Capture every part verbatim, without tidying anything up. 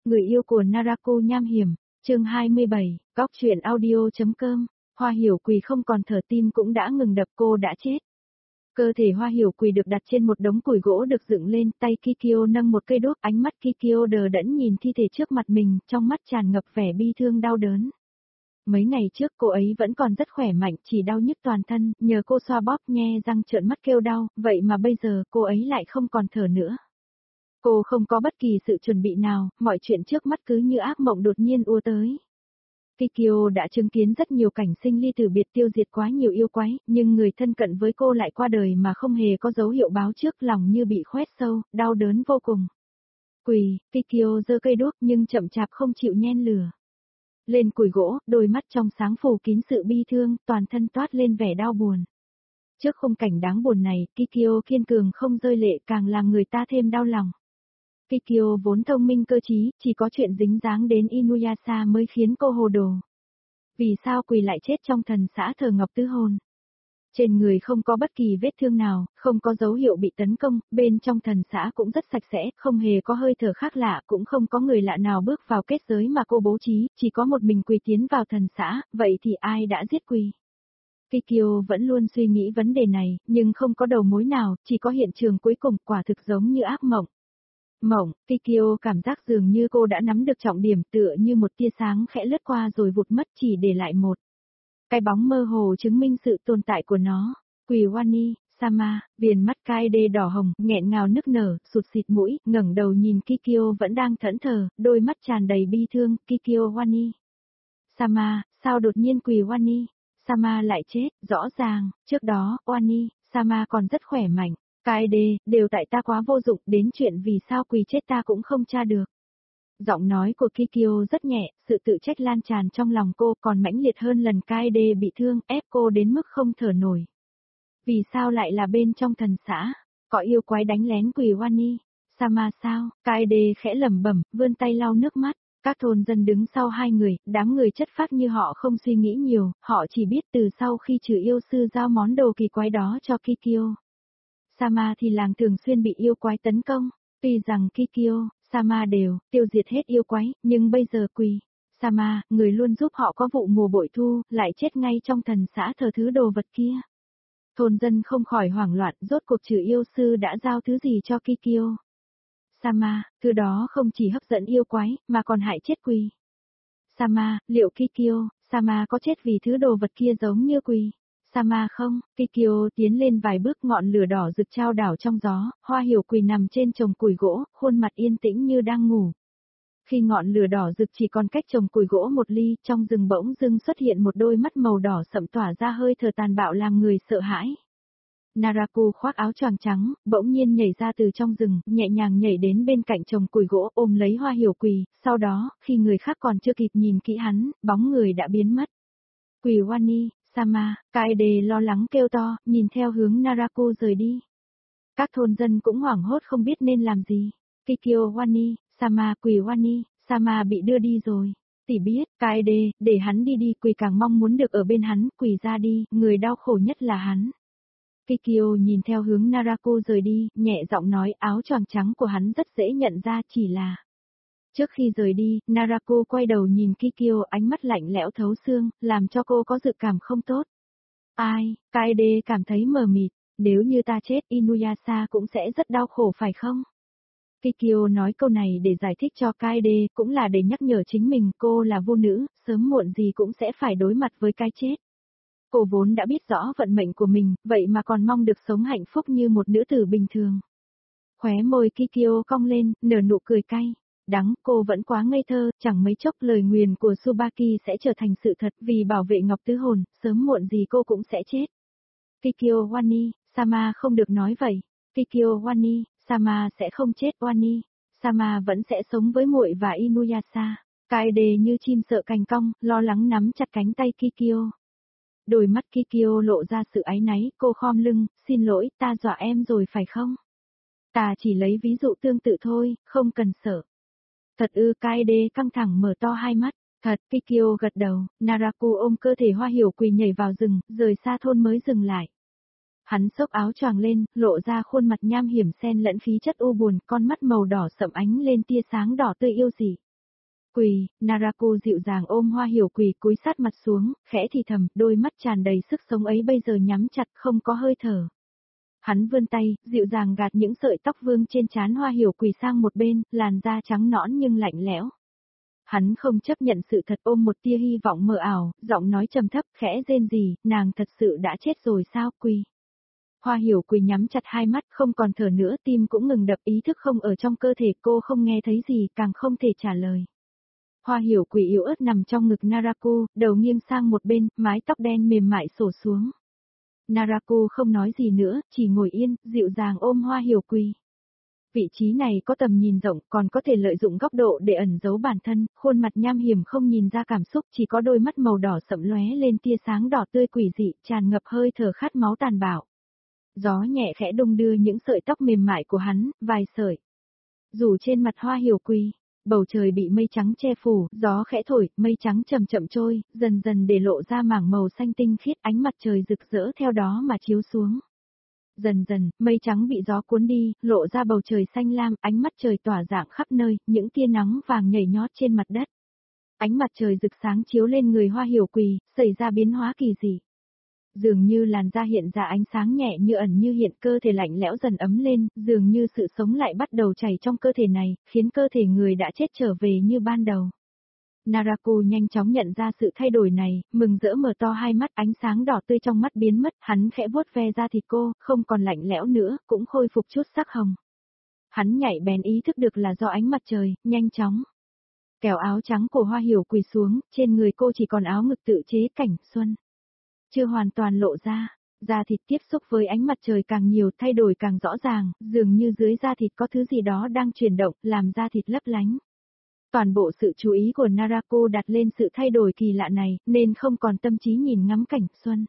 Người yêu của Narako nham hiểm, chương hai mươi bảy, góc truyện audio.com, Hoa Hiểu Quỳ không còn thở, tim cũng đã ngừng đập, cô đã chết. Cơ thể Hoa Hiểu Quỳ được đặt trên một đống củi gỗ được dựng lên, tay Kikyo nâng một cây đuốc, ánh mắt Kikyo đờ đẫn nhìn thi thể trước mặt mình, trong mắt tràn ngập vẻ bi thương đau đớn. Mấy ngày trước cô ấy vẫn còn rất khỏe mạnh, chỉ đau nhức toàn thân, nhờ cô xoa bóp nhe răng trợn mắt kêu đau, vậy mà bây giờ cô ấy lại không còn thở nữa. Cô không có bất kỳ sự chuẩn bị nào, mọi chuyện trước mắt cứ như ác mộng đột nhiên ùa tới. Kikyo đã chứng kiến rất nhiều cảnh sinh ly tử biệt, tiêu diệt quá nhiều yêu quái, nhưng người thân cận với cô lại qua đời mà không hề có dấu hiệu báo trước, lòng như bị khoét sâu, đau đớn vô cùng. Quỳ, Kikyo giơ cây đuốc nhưng chậm chạp không chịu nhen lửa. Lên củi gỗ, đôi mắt trong sáng phủ kín sự bi thương, toàn thân toát lên vẻ đau buồn. Trước khung cảnh đáng buồn này, Kikyo kiên cường không rơi lệ, càng làm người ta thêm đau lòng. Kikyo vốn thông minh cơ trí, chỉ có chuyện dính dáng đến Inuyasha mới khiến cô hồ đồ. Vì sao Quỳ lại chết trong thần xã thờ Ngọc Tứ Hồn? Trên người không có bất kỳ vết thương nào, không có dấu hiệu bị tấn công, bên trong thần xã cũng rất sạch sẽ, không hề có hơi thở khác lạ, cũng không có người lạ nào bước vào kết giới mà cô bố trí, chỉ có một mình Quỳ tiến vào thần xã, vậy thì ai đã giết Quỳ? Kikyo vẫn luôn suy nghĩ vấn đề này, nhưng không có đầu mối nào, chỉ có hiện trường cuối cùng, quả thực giống như ác mộng. Mộng, Kikyo cảm giác dường như cô đã nắm được trọng điểm, tựa như một tia sáng khẽ lướt qua rồi vụt mất, chỉ để lại một cái bóng mơ hồ chứng minh sự tồn tại của nó. Quỳ Wani, Sama, viền mắt Kaede đỏ hồng, nghẹn ngào nức nở, sụt xịt mũi, ngẩng đầu nhìn Kikyo vẫn đang thẫn thờ, đôi mắt tràn đầy bi thương. Kikyo Wani. Sama, sao đột nhiên Quỳ Wani? Sama lại chết, rõ ràng, trước đó, Wani, Sama còn rất khỏe mạnh. Kaede, đều tại ta quá vô dụng, đến chuyện vì sao Quỳ chết ta cũng không tra được. Giọng nói của Kikyo rất nhẹ, sự tự trách lan tràn trong lòng cô còn mãnh liệt hơn lần Kaede bị thương, ép cô đến mức không thở nổi. Vì sao lại là bên trong thần xã? Có yêu quái đánh lén Quỳ Wani? Sama sao? Kaede khẽ lẩm bẩm, vươn tay lau nước mắt. Các thôn dân đứng sau hai người, đám người chất phác như họ không suy nghĩ nhiều, họ chỉ biết từ sau khi trừ yêu sư giao món đồ kỳ quái đó cho Kikyo. Sama thì làng thường xuyên bị yêu quái tấn công, tuy rằng Kikyo, Sama đều tiêu diệt hết yêu quái, nhưng bây giờ Quỳ, Sama, người luôn giúp họ có vụ mùa bội thu, lại chết ngay trong thần xã thờ thứ đồ vật kia. Thôn dân không khỏi hoảng loạn, rốt cuộc trừ yêu sư đã giao thứ gì cho Kikyo. Sama, thứ đó không chỉ hấp dẫn yêu quái, mà còn hại chết Quỳ. Sama, liệu Kikyo, Sama có chết vì thứ đồ vật kia giống như Quỳ? Sama không? Kikyo tiến lên vài bước, ngọn lửa đỏ rực trao đảo trong gió, Hoa Hiểu Quỳ nằm trên chồng củi gỗ, khuôn mặt yên tĩnh như đang ngủ. Khi ngọn lửa đỏ rực chỉ còn cách chồng củi gỗ một ly, trong rừng bỗng dưng xuất hiện một đôi mắt màu đỏ sậm tỏa ra hơi thở tàn bạo làm người sợ hãi. Narako khoác áo choàng trắng, bỗng nhiên nhảy ra từ trong rừng, nhẹ nhàng nhảy đến bên cạnh chồng củi gỗ ôm lấy Hoa Hiểu Quỳ, sau đó, khi người khác còn chưa kịp nhìn kỹ hắn, bóng người đã biến mất. Quỳ Wani, Sama, Kaede lo lắng kêu to, nhìn theo hướng Narako rời đi. Các thôn dân cũng hoảng hốt không biết nên làm gì. Kikyo Wani, Sama, Quỳ Wani, Sama bị đưa đi rồi. Tỷ biết, Kaede, để hắn đi đi, Quỳ càng mong muốn được ở bên hắn, Quỳ ra đi, người đau khổ nhất là hắn. Kikyo nhìn theo hướng Narako rời đi, nhẹ giọng nói, áo choàng trắng của hắn rất dễ nhận ra, chỉ là... Trước khi rời đi, Narako quay đầu nhìn Kikyo, ánh mắt lạnh lẽo thấu xương, làm cho cô có dự cảm không tốt. Ai? Kaede cảm thấy mờ mịt, nếu như ta chết, Inuyasha cũng sẽ rất đau khổ phải không? Kikyo nói câu này để giải thích cho Kaede, cũng là để nhắc nhở chính mình, cô là vô nữ, sớm muộn gì cũng sẽ phải đối mặt với cái chết. Cô vốn đã biết rõ vận mệnh của mình, vậy mà còn mong được sống hạnh phúc như một nữ tử bình thường. Khóe môi Kikyo cong lên, nở nụ cười cay. Đắng, cô vẫn quá ngây thơ, chẳng mấy chốc lời nguyền của Tsubaki sẽ trở thành sự thật, vì bảo vệ Ngọc Tứ Hồn, sớm muộn gì cô cũng sẽ chết. Kikyo Wani, Sama không được nói vậy. Kikyo Wani, Sama sẽ không chết, Wani. Sama vẫn sẽ sống với muội và Inuyasha. Kaede như chim sợ cành cong, lo lắng nắm chặt cánh tay Kikyo. Đôi mắt Kikyo lộ ra sự áy náy, cô khom lưng, xin lỗi, ta dọa em rồi phải không? Ta chỉ lấy ví dụ tương tự thôi, không cần sợ. Thật ư? Kaede căng thẳng mở to hai mắt. Thật, Kikyo gật đầu, Narako ôm cơ thể Hoa Hiểu Quỳ nhảy vào rừng, rời xa thôn mới dừng lại. Hắn xốc áo choàng lên, lộ ra khuôn mặt nham hiểm xen lẫn khí chất u buồn, con mắt màu đỏ sậm ánh lên tia sáng đỏ tươi yêu dị. Quỳ, Naraku dịu dàng ôm Hoa Hiểu Quỳ cúi sát mặt xuống, khẽ thì thầm, đôi mắt tràn đầy sức sống ấy bây giờ nhắm chặt không có hơi thở. Hắn vươn tay, dịu dàng gạt những sợi tóc vương trên trán Hoa Hiểu Quỳ sang một bên, làn da trắng nõn nhưng lạnh lẽo. Hắn không chấp nhận sự thật ôm một tia hy vọng mờ ảo, giọng nói trầm thấp, khẽ rên rỉ, nàng thật sự đã chết rồi sao Quỳ? Hoa Hiểu Quỳ nhắm chặt hai mắt không còn thở nữa, tim cũng ngừng đập, ý thức không ở trong cơ thể, cô không nghe thấy gì, càng không thể trả lời. Hoa Hiểu Quỳ yếu ớt nằm trong ngực Naraku, đầu nghiêng sang một bên, mái tóc đen mềm mại xổ xuống. Naraku không nói gì nữa, chỉ ngồi yên, dịu dàng ôm Hoa Hiểu Quỳ. Vị trí này có tầm nhìn rộng, còn có thể lợi dụng góc độ để ẩn giấu bản thân, khuôn mặt nham hiểm không nhìn ra cảm xúc, chỉ có đôi mắt màu đỏ sậm lóe lên tia sáng đỏ tươi quỷ dị, tràn ngập hơi thở khát máu tàn bạo. Gió nhẹ khẽ đung đưa những sợi tóc mềm mại của hắn, vài sợi. Rủ trên mặt Hoa Hiểu Quỳ, bầu trời bị mây trắng che phủ, gió khẽ thổi, mây trắng chậm chậm trôi, dần dần để lộ ra mảng màu xanh tinh khiết, ánh mặt trời rực rỡ theo đó mà chiếu xuống. Dần dần, mây trắng bị gió cuốn đi, lộ ra bầu trời xanh lam, ánh mắt trời tỏa rạng khắp nơi, những tia nắng vàng nhảy nhót trên mặt đất. Ánh mặt trời rực sáng chiếu lên người Hoa Hiểu Quỳ, xảy ra biến hóa kỳ dị. Dường như làn da hiện ra ánh sáng nhẹ như ẩn như hiện, cơ thể lạnh lẽo dần ấm lên, dường như sự sống lại bắt đầu chảy trong cơ thể này, khiến cơ thể người đã chết trở về như ban đầu. Naraku nhanh chóng nhận ra sự thay đổi này, mừng rỡ mở to hai mắt, ánh sáng đỏ tươi trong mắt biến mất, hắn khẽ vuốt ve da thịt cô, không còn lạnh lẽo nữa, cũng khôi phục chút sắc hồng. Hắn nhạy bén ý thức được là do ánh mặt trời, nhanh chóng kéo áo trắng của Hoa Hiểu Quỳ xuống, trên người cô chỉ còn áo ngực tự chế cảnh xuân. Chưa hoàn toàn lộ ra, da thịt tiếp xúc với ánh mặt trời càng nhiều, thay đổi càng rõ ràng, dường như dưới da thịt có thứ gì đó đang chuyển động, làm da thịt lấp lánh. Toàn bộ sự chú ý của Naraku đặt lên sự thay đổi kỳ lạ này, nên không còn tâm trí nhìn ngắm cảnh xuân.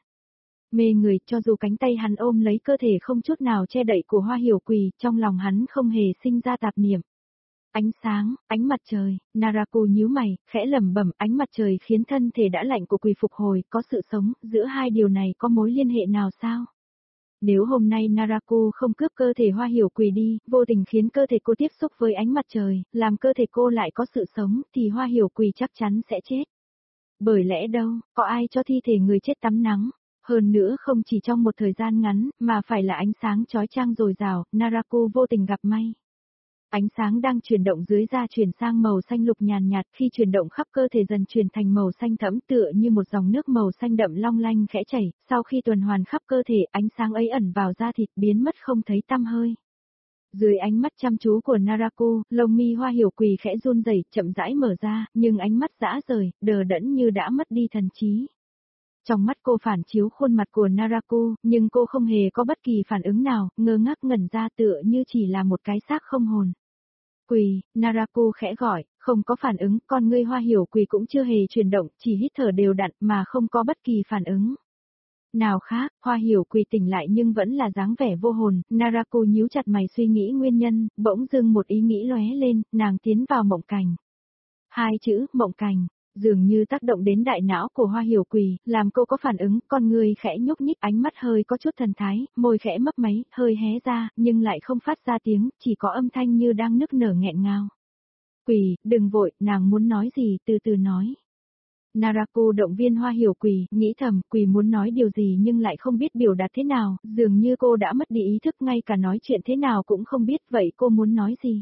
Mê người, cho dù cánh tay hắn ôm lấy cơ thể không chút nào che đậy của Hoa Hiểu Quỳ, trong lòng hắn không hề sinh ra tạp niệm. Ánh sáng, ánh mặt trời, Naraku nhíu mày, khẽ lẩm bẩm, ánh mặt trời khiến thân thể đã lạnh của Quỳ phục hồi, có sự sống, giữa hai điều này có mối liên hệ nào sao? Nếu hôm nay Naraku không cướp cơ thể Hoa Hiểu Quỳ đi, vô tình khiến cơ thể cô tiếp xúc với ánh mặt trời, làm cơ thể cô lại có sự sống, thì Hoa Hiểu Quỳ chắc chắn sẽ chết. Bởi lẽ đâu, có ai cho thi thể người chết tắm nắng? Hơn nữa không chỉ trong một thời gian ngắn, mà phải là ánh sáng chói chang dồi dào, Naraku vô tình gặp may. Ánh sáng đang chuyển động dưới da chuyển sang màu xanh lục nhàn nhạt, khi chuyển động khắp cơ thể dần chuyển thành màu xanh thẫm, tựa như một dòng nước màu xanh đậm long lanh khẽ chảy, sau khi tuần hoàn khắp cơ thể, ánh sáng ấy ẩn vào da thịt biến mất không thấy tăm hơi. Dưới ánh mắt chăm chú của Naraku, lông mi Hoa Hiểu Quỳ khẽ run rẩy, chậm rãi mở ra, nhưng ánh mắt dã rời, đờ đẫn như đã mất đi thần trí. Trong mắt cô phản chiếu khuôn mặt của Naraku, nhưng cô không hề có bất kỳ phản ứng nào, ngơ ngác ngẩn ra tựa như chỉ là một cái xác không hồn. Quỳ, Naraku khẽ gọi, không có phản ứng, con ngươi Hoa Hiểu Quỳ cũng chưa hề chuyển động, chỉ hít thở đều đặn mà không có bất kỳ phản ứng. Nào khác, Hoa Hiểu Quỳ tỉnh lại nhưng vẫn là dáng vẻ vô hồn, Naraku nhíu chặt mày suy nghĩ nguyên nhân, bỗng dưng một ý nghĩ lóe lên, nàng tiến vào mộng cảnh. Hai chữ, mộng cảnh, dường như tác động đến đại não của Hoa Hiểu Quỳ, làm cô có phản ứng, con người khẽ nhúc nhích, ánh mắt hơi có chút thần thái, môi khẽ mấp máy, hơi hé ra, nhưng lại không phát ra tiếng, chỉ có âm thanh như đang nức nở nghẹn ngào. Quỳ, đừng vội, nàng muốn nói gì, từ từ nói. Naraku động viên Hoa Hiểu Quỳ, nghĩ thầm, Quỳ muốn nói điều gì nhưng lại không biết biểu đạt thế nào, dường như cô đã mất đi ý thức, ngay cả nói chuyện thế nào cũng không biết, vậy cô muốn nói gì?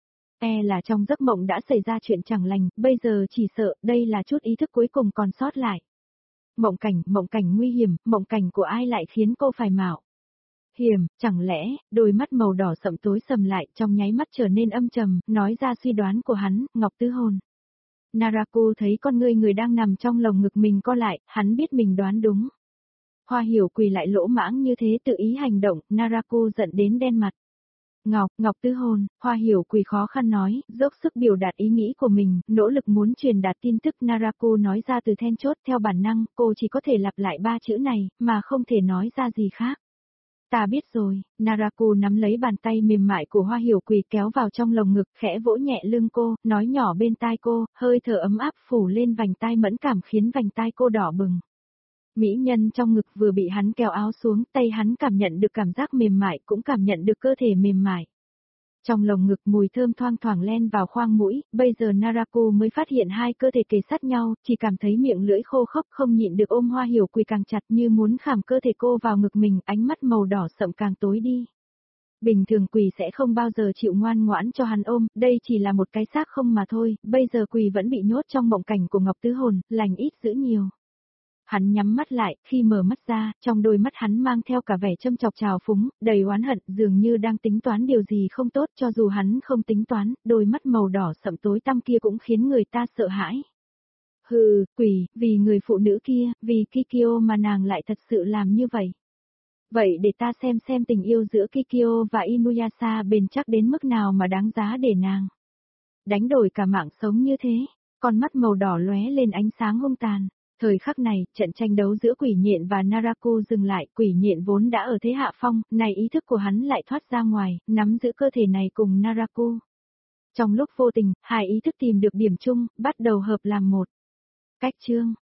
E là trong giấc mộng đã xảy ra chuyện chẳng lành, bây giờ chỉ sợ, đây là chút ý thức cuối cùng còn sót lại. Mộng cảnh, mộng cảnh nguy hiểm, mộng cảnh của ai lại khiến cô phải mạo hiểm, chẳng lẽ, đôi mắt màu đỏ sậm tối sầm lại, trong nháy mắt trở nên âm trầm, nói ra suy đoán của hắn, Ngọc Tứ Hồn. Naraku thấy con ngươi người đang nằm trong lồng ngực mình co lại, hắn biết mình đoán đúng. Hoa Hiểu Quỳ lại lỗ mãng như thế tự ý hành động, Naraku giận đến đen mặt. Ngọc, Ngọc Tứ Hồn, Hoa Hiểu Quỳ khó khăn nói, dốc sức biểu đạt ý nghĩ của mình, nỗ lực muốn truyền đạt tin tức. Naraku nói ra từ then chốt, theo bản năng, cô chỉ có thể lặp lại ba chữ này, mà không thể nói ra gì khác. Ta biết rồi, Naraku nắm lấy bàn tay mềm mại của Hoa Hiểu Quỳ kéo vào trong lồng ngực, khẽ vỗ nhẹ lưng cô, nói nhỏ bên tai cô, hơi thở ấm áp phủ lên vành tai mẫn cảm khiến vành tai cô đỏ bừng. Mỹ nhân trong ngực vừa bị hắn kéo áo xuống, tay hắn cảm nhận được cảm giác mềm mại, cũng cảm nhận được cơ thể mềm mại. Trong lồng ngực mùi thơm thoang thoảng len vào khoang mũi, bây giờ Narako mới phát hiện hai cơ thể kề sát nhau, chỉ cảm thấy miệng lưỡi khô khốc không nhịn được ôm Hoa Hiểu Quỳ càng chặt như muốn khảm cơ thể cô vào ngực mình, ánh mắt màu đỏ sậm càng tối đi. Bình thường Quỳ sẽ không bao giờ chịu ngoan ngoãn cho hắn ôm, đây chỉ là một cái xác không mà thôi, bây giờ Quỳ vẫn bị nhốt trong mộng cảnh của Ngọc Tứ Hồn, lành ít dữ nhiều. Hắn nhắm mắt lại, khi mở mắt ra, trong đôi mắt hắn mang theo cả vẻ châm chọc trào phúng, đầy oán hận, dường như đang tính toán điều gì không tốt, cho dù hắn không tính toán, đôi mắt màu đỏ sậm tối tăm kia cũng khiến người ta sợ hãi. Hừ, Quỳ, vì người phụ nữ kia, vì Kikyo mà nàng lại thật sự làm như vậy. Vậy để ta xem xem tình yêu giữa Kikyo và Inuyasha bền chắc đến mức nào mà đáng giá để nàng đánh đổi cả mạng sống như thế. Con mắt màu đỏ lóe lên ánh sáng hung tàn. Thời khắc này, trận tranh đấu giữa quỷ nhện và Narako dừng lại, quỷ nhện vốn đã ở thế hạ phong, này ý thức của hắn lại thoát ra ngoài, nắm giữ cơ thể này cùng Narako. Trong lúc vô tình, hai ý thức tìm được điểm chung, bắt đầu hợp làm một. Cách chương